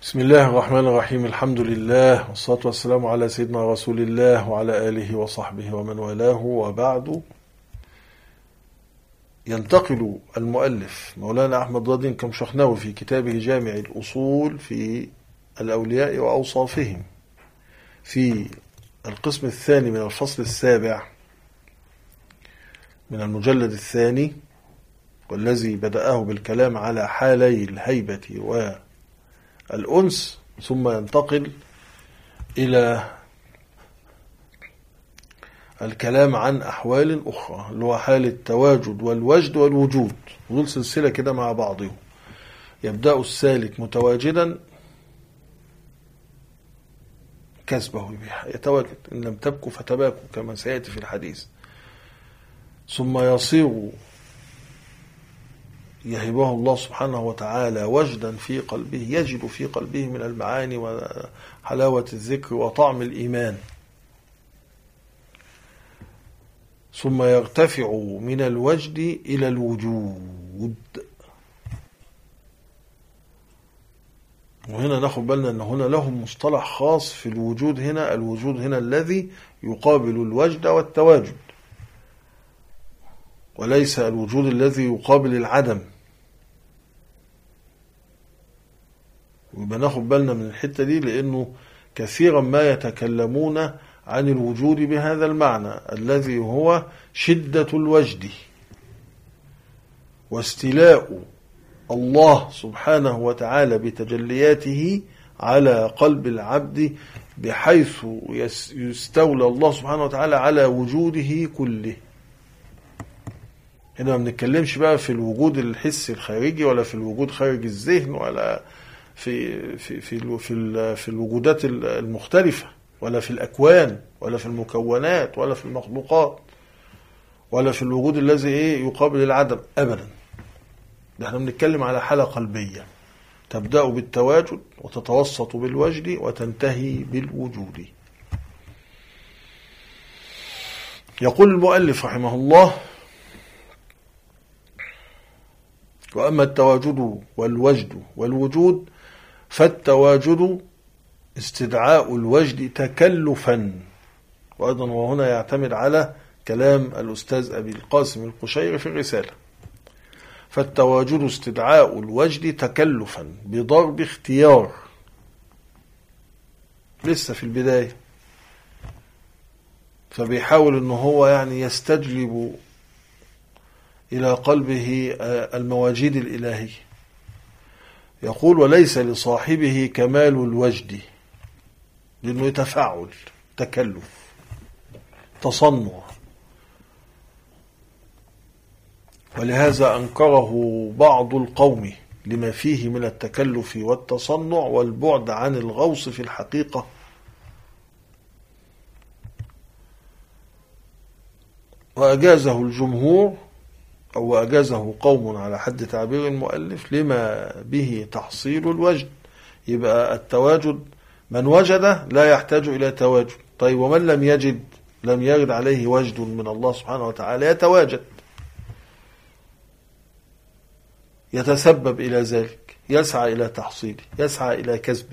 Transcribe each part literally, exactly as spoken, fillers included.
بسم الله الرحمن الرحيم. الحمد لله والصلاة والسلام على سيدنا رسول الله وعلى آله وصحبه ومن والاه، وبعد. ينتقل المؤلف مولانا أحمد رضي كمشخناوي في كتابه جامع الأصول في الأولياء وأوصافهم في القسم الثاني من الفصل السابع من المجلد الثاني، والذي بدأه بالكلام على حالي الهيبة والأنس، ثم ينتقل إلى الكلام عن أحوال أخرى اللي هو حال التواجد والوجد والوجود، ودول سلسلة كده مع بعضهم. يبدأ السالك متواجدا كسبه يتواجد، إن لم تبكوا فتباكوا كما سيأتي في الحديث، ثم يصير يهبه الله سبحانه وتعالى وجدا في قلبه، يجد في قلبه من المعاني وحلاوة الذكر وطعم الإيمان، ثم يرتفع من الوجد إلى الوجود. وهنا ناخد بالنا أن هنا لهم مصطلح خاص في الوجود. هنا الوجود هنا الذي يقابل الوجد والتواجد، وليس الوجود الذي يقابل العدم. ويبقى ناخد بالنا من الحتة دي، لأنه كثيرا ما يتكلمون عن الوجود بهذا المعنى الذي هو شدة الوجد واستيلاء الله سبحانه وتعالى بتجلياته على قلب العبد، بحيث يستولى الله سبحانه وتعالى على وجوده كله. هنا ما بنتكلمش بقى في الوجود الحسي الخارجي، ولا في الوجود خارج الذهن، ولا في في في في, في الوجودات المختلفة، ولا في الأكوان، ولا في المكونات، ولا في المخلوقات، ولا في الوجود الذي ايه يقابل العدم أبدا. ده احنا بنتكلم على حالة قلبية تبدأ بالتواجد وتتوسط بالوجد وتنتهي بالوجود. يقول المؤلف رحمه الله: وأما التواجد والوجد والوجود فالتواجد استدعاء الوجد تكلفا، وأيضا وهنا يعتمد على كلام الأستاذ أبي القاسم القشيري في الرسالة. فالتواجد استدعاء الوجد تكلفا بضرب اختيار، لسه في البداية، فبيحاول أنه هو يعني يستجلب إلى قلبه المواجيد الإلهية. يقول: وليس لصاحبه كمال الوجد، لأنه يتفاعل، تكلف، تصنع، ولهذا أنكره بعض القوم لما فيه من التكلف والتصنع والبعد عن الغوص في الحقيقة. وأجازه الجمهور، أو أجازه قوم على حد تعبير المؤلف، لما به تحصيل الوجد. يبقى التواجد من وجد لا يحتاج إلى تواجد. طيب ومن لم يجد، لم يرد عليه وجد من الله سبحانه وتعالى، يتواجد، يتسبب إلى ذلك، يسعى إلى تحصيله، يسعى إلى كسبه.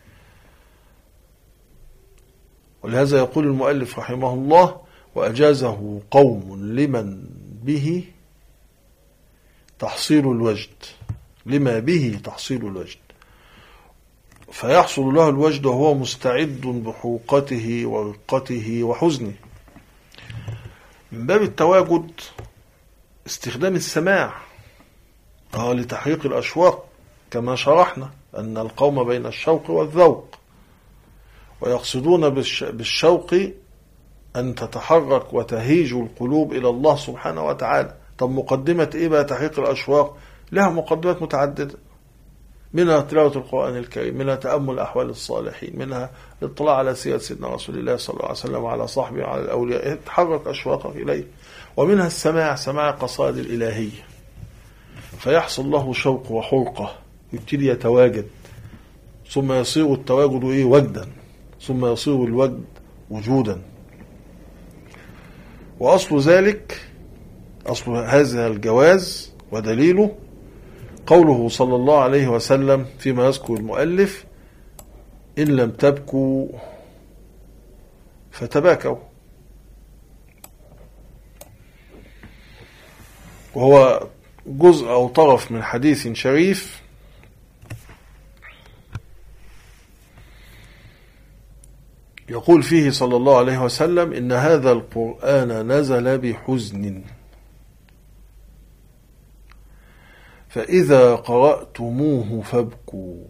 ولهذا يقول المؤلف رحمه الله: وأجازه قوم لمن به تحصيل الوجد، لما به تحصيل الوجد، فيحصل له الوجد وهو مستعد بحوقته ورقته وحزنه. من باب التواجد استخدام السماع آه لتحقيق الأشواق، كما شرحنا أن القوم بين الشوق والذوق، ويقصدون بالشوق أن تتحرك وتهيج القلوب إلى الله سبحانه وتعالى. طب مقدمة إيه بقى تحقيق الأشواق؟ لها مقدمات متعددة، منها تلاوة القرآن الكريم، منها تأمل أحوال الصالحين، منها الاطلاع على سيرة سيدنا رسول الله صلى الله عليه وسلم وعلى صحبه وعلى الأولياء، تحرك أشواقك إليه. ومنها السماع، سماع قصائد الإلهية، فيحصل له شوق وحرقة، يبتدي يتواجد، ثم يصير التواجد إيه وجدا، ثم يصير الوجد وجودا. وأصل ذلك، أصل هذا الجواز ودليله قوله صلى الله عليه وسلم فيما يذكر المؤلف: إن لم تبكوا فتباكوا. وهو جزء أو طرف من حديث شريف يقول فيه صلى الله عليه وسلم: إن هذا القرآن نزل بحزن، فإذا قرأتموه فابكوا،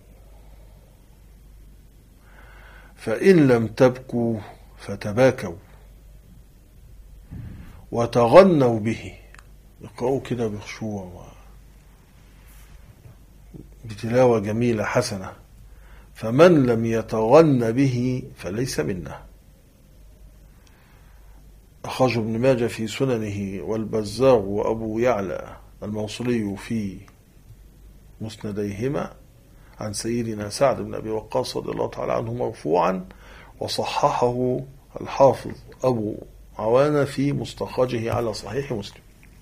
فإن لم تبكوا فتباكوا وتغنوا به. يقرأوا كده بخشوع بتلاوة جميلة حسنة. فمن لم يتغن به فليس منا. أخرج ابن ماجه في سننه والبزار وأبو يعلى الموصلي في مسنديهما عن سيدنا سعد بن أبي وقاص رضي الله تعالى عنه مرفوعا، وصححه الحافظ أبو عوانة في مستخرجه على صحيح مسلم.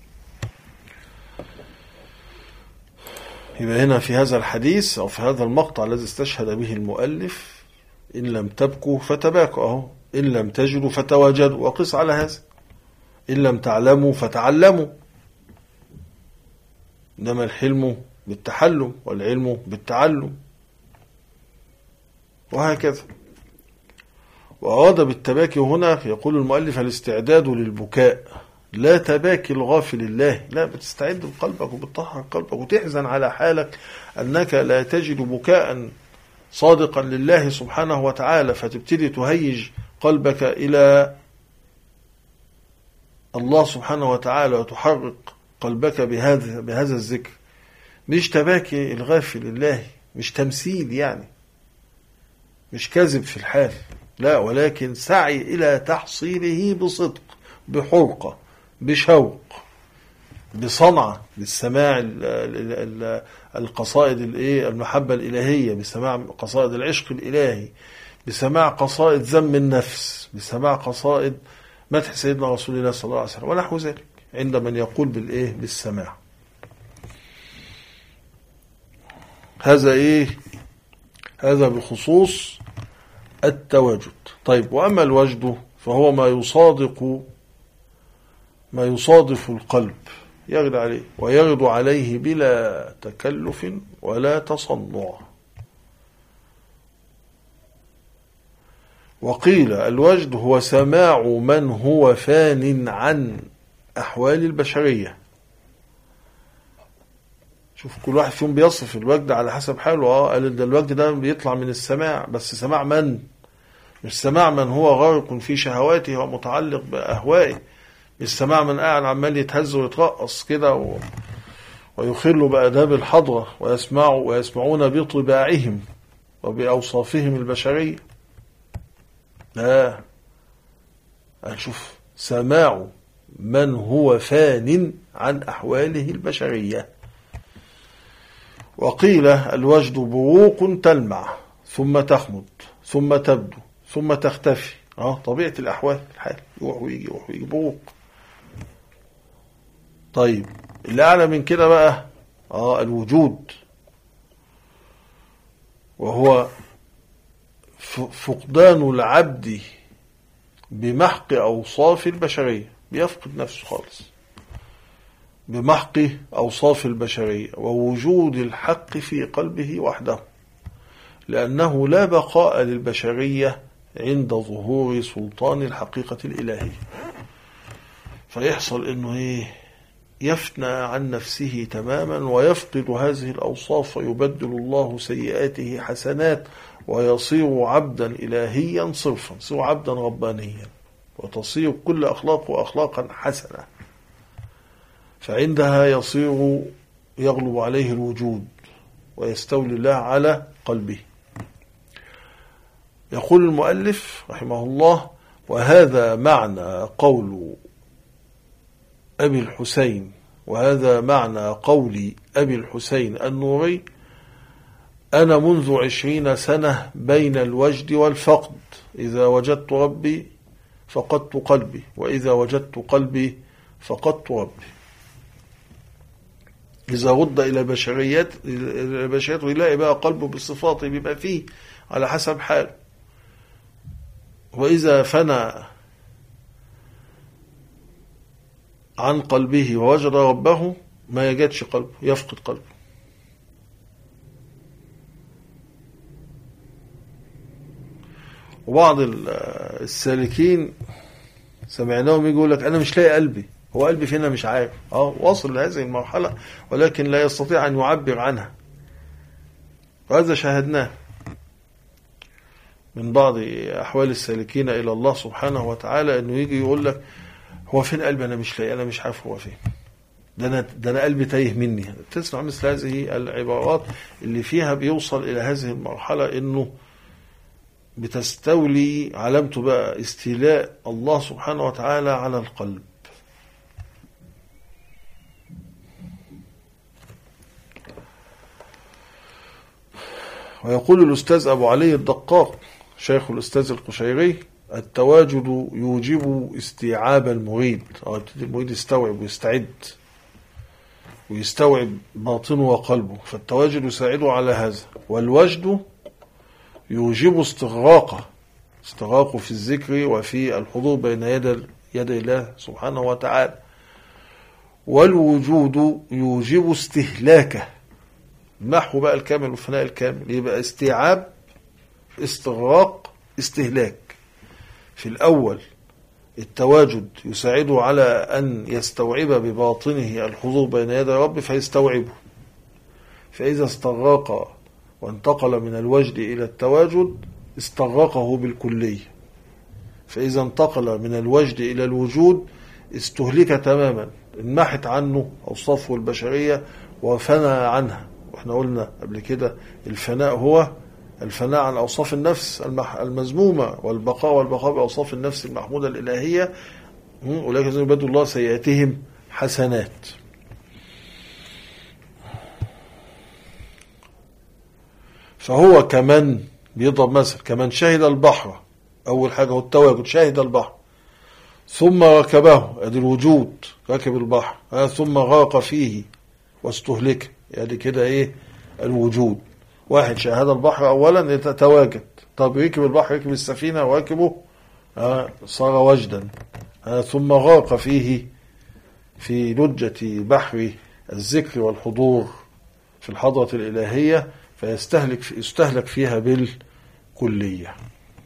يبقى هنا في هذا الحديث أو في هذا المقطع الذي استشهد به المؤلف: إن لم تبكوا فتباكوا، أهو إن لم تجدوا فتواجدوا، وقس على هذا: إن لم تعلموا فتعلموا. إنما الحلم بالتحلم والعلم بالتعلم، وهكذا. وأراد بالتباكي هنا يقول المؤلف الاستعداد للبكاء، لا تباكي الغافل الله، لا، بتستعد بقلبك وبتطهر قلبك وتحزن على حالك أنك لا تجد بكاء صادقا لله سبحانه وتعالى، فتبتدي تهيج قلبك إلى الله سبحانه وتعالى وتحرك قلبك بهذا بهذا الذكر. مش تباكي الغافل لله، مش تمثيل يعني، مش كذب في الحال، لا، ولكن سعي إلى تحصيله بصدق، بحرقة، بشوق، بصنعة، بالسماع القصائد المحبة الإلهية، بسماع قصائد العشق الإلهي، بسماع قصائد ذم النفس، بسماع قصائد مدح سيدنا رسول الله صلى الله عليه وسلم ونحو ذلك، عند من يقول بالإيه بالسماع. هذا إيه هذا بخصوص التواجد. طيب، وأما الوجد فهو ما يصادق ما يصادف القلب، يغد عليه ويغد عليه بلا تكلف ولا تصنع. وقيل الوجد هو سماع من هو فان عن أحوال البشرية. شوف كل واحد فيهم بيصف الوجد على حسب حاله. اه قال ده الوجد ده بيطلع من السماع، بس سماع من؟ مش سماع من هو غارق في شهواته ومتعلق بأهوائه، مش سماع من قاعد عمال يتهز ويترقص كده و... ويخل بآداب الحضرة ويسمعوا ويسمعون بطباعهم وبأوصافهم البشرية. لا، هنشوف سماع من هو فان عن أحواله البشرية. وقيل الوجد بروق تلمع ثم تخمد ثم تبدو ثم تختفي. اه طبيعة الأحوال، الحال يروح ويجي يروح ويجي، بروق. طيب، اللي أعلى من كده بقى اه الوجود، وهو فقدان العبد بمحق أوصاف البشرية، بيفقد نفسه خالص بمحق أوصاف البشرية ووجود الحق في قلبه وحده، لأنه لا بقاء للبشرية عند ظهور سلطان الحقيقة الإلهية. فيحصل إنه إيه يفنى عن نفسه تماما ويفقد هذه الأوصاف، ويبدل الله سيئاته حسنات ويصير عبدا إلهيا صرفا، يصير عبدا ربانيا، وتصير كل أخلاقه أخلاقا حسنة. فعندها يصير يغلب عليه الوجود ويستولي الله على قلبه. يقول المؤلف رحمه الله: وهذا معنى قول أبي الحسين وهذا معنى قول أبي الحسين النوري: أنا منذ عشرين سنة بين الوجد والفقد، إذا وجدت ربي فقدت قلبي، وإذا وجدت قلبي فقدت ربي. إذا رد إلى بشريات البشريات ويلاقي بقى قلبه بالصفات، بيبقى فيه على حسب حاله. وإذا فنى عن قلبه ووجد ربه ما يجدش قلبه، يفقد قلبه. وبعض السالكين سمعناهم يقول لك أنا مش لاقي قلبي، هو قلبي فينا مش عارف. اه واصل لهذه المرحلة ولكن لا يستطيع أن يعبر عنها، وهذا شاهدناه من بعض أحوال السالكين إلى الله سبحانه وتعالى، أنه يجي يقول لك هو فين قلبي، أنا مش لاقي، أنا مش عارف هو فين، ده أنا, ده أنا قلبي تايه مني. تسمع مثل هذه العبارات اللي فيها بيوصل إلى هذه المرحلة أنه بتستولي علامته بقى استيلاء الله سبحانه وتعالى على القلب. ويقول الأستاذ أبو علي الدقاق شيخ الأستاذ القشيري: التواجد يوجب استيعاب المريد. المريد يستوعب ويستعد ويستوعب باطنه وقلبه، فالتواجد يساعده على هذا. والوجد يوجب استغراقه، استغراقه في الذكر وفي الحضور بين يد يد الله سبحانه وتعالى. والوجود يوجب استهلاكه، محو بقى الكامل والفناء الكامل، يبقى استيعاب، استغراق، استهلاك. في الأول التواجد يساعده على أن يستوعب بباطنه الحضور بين يدي رب فيستوعبه، فإذا استغرق وانتقل من الوجد إلى التواجد استغرقه بالكلية، فإذا انتقل من الوجد إلى الوجود استهلك تماما، انمحت عنه أوصافه البشرية وفنى عنها. واحنا قلنا قبل كده الفناء هو الفناء عن أوصاف النفس المذمومة، والبقاء والبقاء بأوصاف النفس المحمودة الإلهية. أولئك الذين يبدل الله سيئاتهم حسنات. فهو كمن بيضرب مثل كمن شهد البحر، أول حاجة هو التواجد، شهد البحر ثم ركبه، ادي الوجود، ركب البحر، ثم غرق فيه واستهلك، يعني كده ايه الوجود. واحد شاهد البحر اولا يتواجد، طب ركب البحر، ركب السفينة وركبه صار وجدا، ثم غرق فيه في لجة بحر الذكر والحضور في الحضرة الإلهية، فيستهلك يستهلك فيها بالكلية.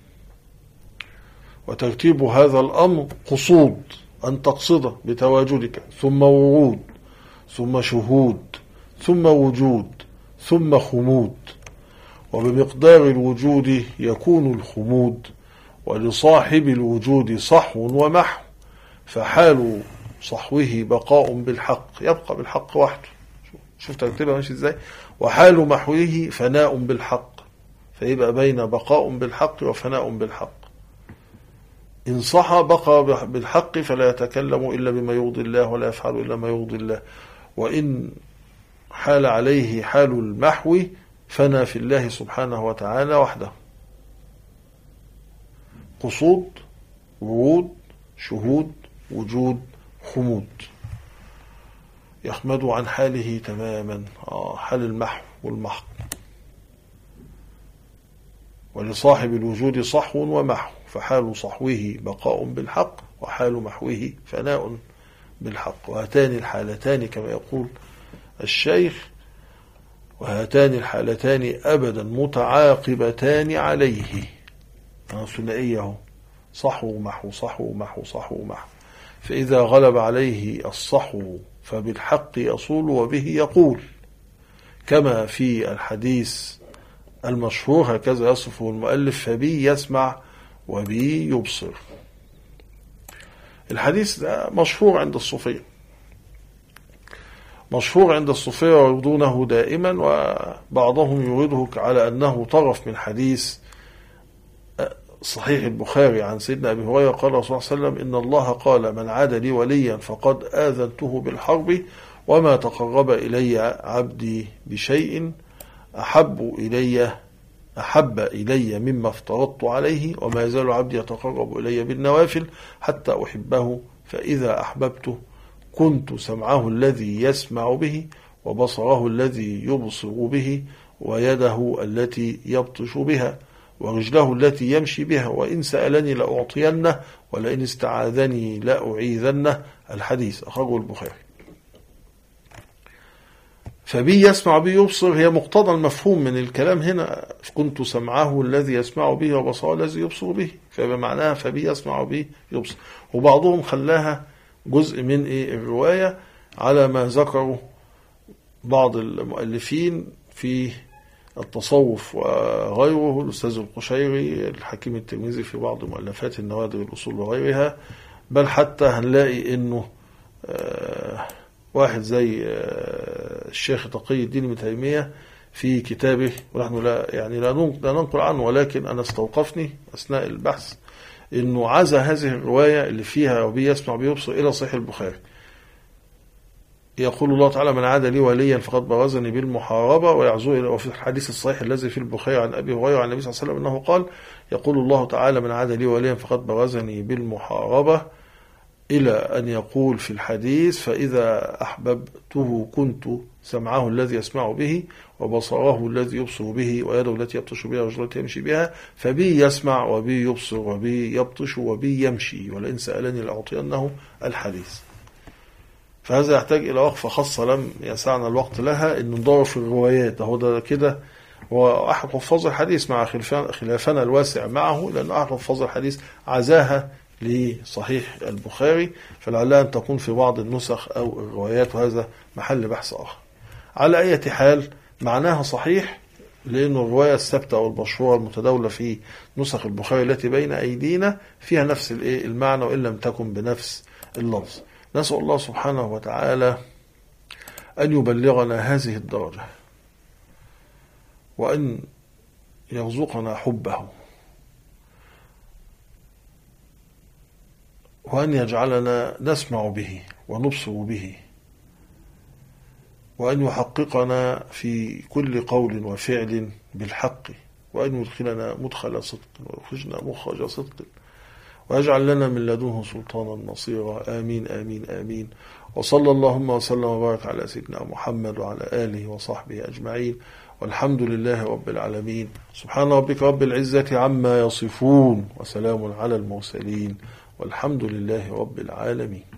وترتيب هذا الأمر قصود، أن تقصده بتواجدك، ثم ورود، ثم شهود، ثم وجود، ثم خمود. وبمقدار الوجود يكون الخمود، ولصاحب الوجود صحو ومحو، فحال صحوه بقاء بالحق، يبقى بالحق وحده. شوف ترتيبها ماشي ازاي. وحال محوه فناء بالحق، فيبقى بين بقاء بالحق وفناء بالحق. إن صح بقى بالحق فلا يتكلم إلا بما يرضي الله ولا يفعل إلا ما يرضي الله. وإن حال عليه حال المحو فنى في الله سبحانه وتعالى وحده. قصود، ورود، شهود، وجود، خمود. يخمد عن حاله تماما، آه حال المحو والمحق. ولصاحب الوجود صحو ومحو، فحال صحوه بقاء بالحق، وحال محوه فناء بالحق. وهاتان الحالتان كما يقول الشيخ، وهاتان الحالتان أبدا متعاقبتان عليه، ثنائيه، صحو محو صحو محو صحو محو. فإذا غلب عليه الصحو فبالحق يصول وبه يقول، كما في الحديث المشهور هكذا يصفه المؤلف: فبي يسمع وبي يبصر. الحديث ده مشهور عند الصوفية، مشهور عند الصوفية ويردونه دائما، وبعضهم يريده على أنه طرف من حديث صحيح البخاري عن سيدنا أبي هريرة قال رسول الله صلى الله عليه وسلم: إن الله قال من عاد لي وليا فقد آذنته بالحرب، وما تقرب إلي عبدي بشيء أحب إلي أحب إلي مما افترضت عليه، وما يزال عبدي يتقرب إلي بالنوافل حتى أحبه، فإذا أحببته كنت سمعه الذي يسمع به، وبصره الذي يبصر به، ويده التي يبطش بها، ورجله التي يمشي بها، وإن سألني لأعطينه، ولئن استعاذني لأعيذنه. الحديث أخرجه البخاري. فبي يسمع بي يبصر هي مقتضى المفهوم من الكلام هنا، كنت سمعه الذي يسمع به وبصره الذي يبصر به، فبمعناها فبي يسمع بي يبصر. وبعضهم خلاها جزء من إيه الرواية على ما ذكروا بعض المؤلفين في التصوف وغيره، الأستاذ القشيري، الحكيم الترمذي في بعض مؤلفات النوادر الأصول وغيرها. بل حتى هنلاقي إنه آه واحد زي آه الشيخ تقي الدين ابن تيمية في كتابه، ونحن لا يعني لا ننقل عنه، ولكن أنا استوقفني أثناء البحث إنه عزى هذه الرواية اللي فيها وبي يسمع بي يبصر إلى صحيح البخاري. يقول الله تعالى: من عاد لي وليا فقد بارزني بالمحاربة، ويعزو إلى، وفي الحديث الصحيح الذي في البخاري عن أبي هريرة عن النبي صلى الله عليه وسلم أنه قال: يقول الله تعالى: من عاد لي وليا فقد بارزني بالمحاربة، إلى أن يقول في الحديث: فإذا أحببته كنت سمعه الذي يسمع به، وبصره الذي يبصر به، ويده التي يبطش بها، ورجله التي يمشي بها. فبي يسمع وبي يبصر وبي يبطش وبي يمشي، ولئن سألني لأعطينه. الحديث. فهذا يحتاج إلى وقفة خاصة لم يسعنا الوقت لها، إن ندور في الروايات. هو ده كده وأحد حفاظ الحديث مع خلافنا الواسع معه، لأن أحد حفاظ الحديث عزاها لصحيح البخاري، فلعلها أن تكون في بعض النسخ أو الروايات، وهذا محل بحث آخر. على أي حال معناها صحيح، لأن الرواية الثابتة أو المشهورة المتداولة في نسخ البخاري التي بين أيدينا فيها نفس المعنى، وإن لم تكن بنفس اللفظ. نسأل الله سبحانه وتعالى أن يبلغنا هذه الدرجة، وأن يرزقنا حبه، وأن يجعلنا نسمع به ونبصر به، وأن يحققنا في كل قول وفعل بالحق، وأن يدخلنا مدخل صدق ويخرجنا مخرج صدق، ويجعل لنا من لدنه سلطانا نصيرا. آمين آمين آمين. وصلى اللهم وسلم وبارك على سيدنا محمد وعلى آله وصحبه أجمعين، والحمد لله رب العالمين. سبحان ربك رب العزة عما يصفون، وسلام على المرسلين، والحمد لله رب العالمين.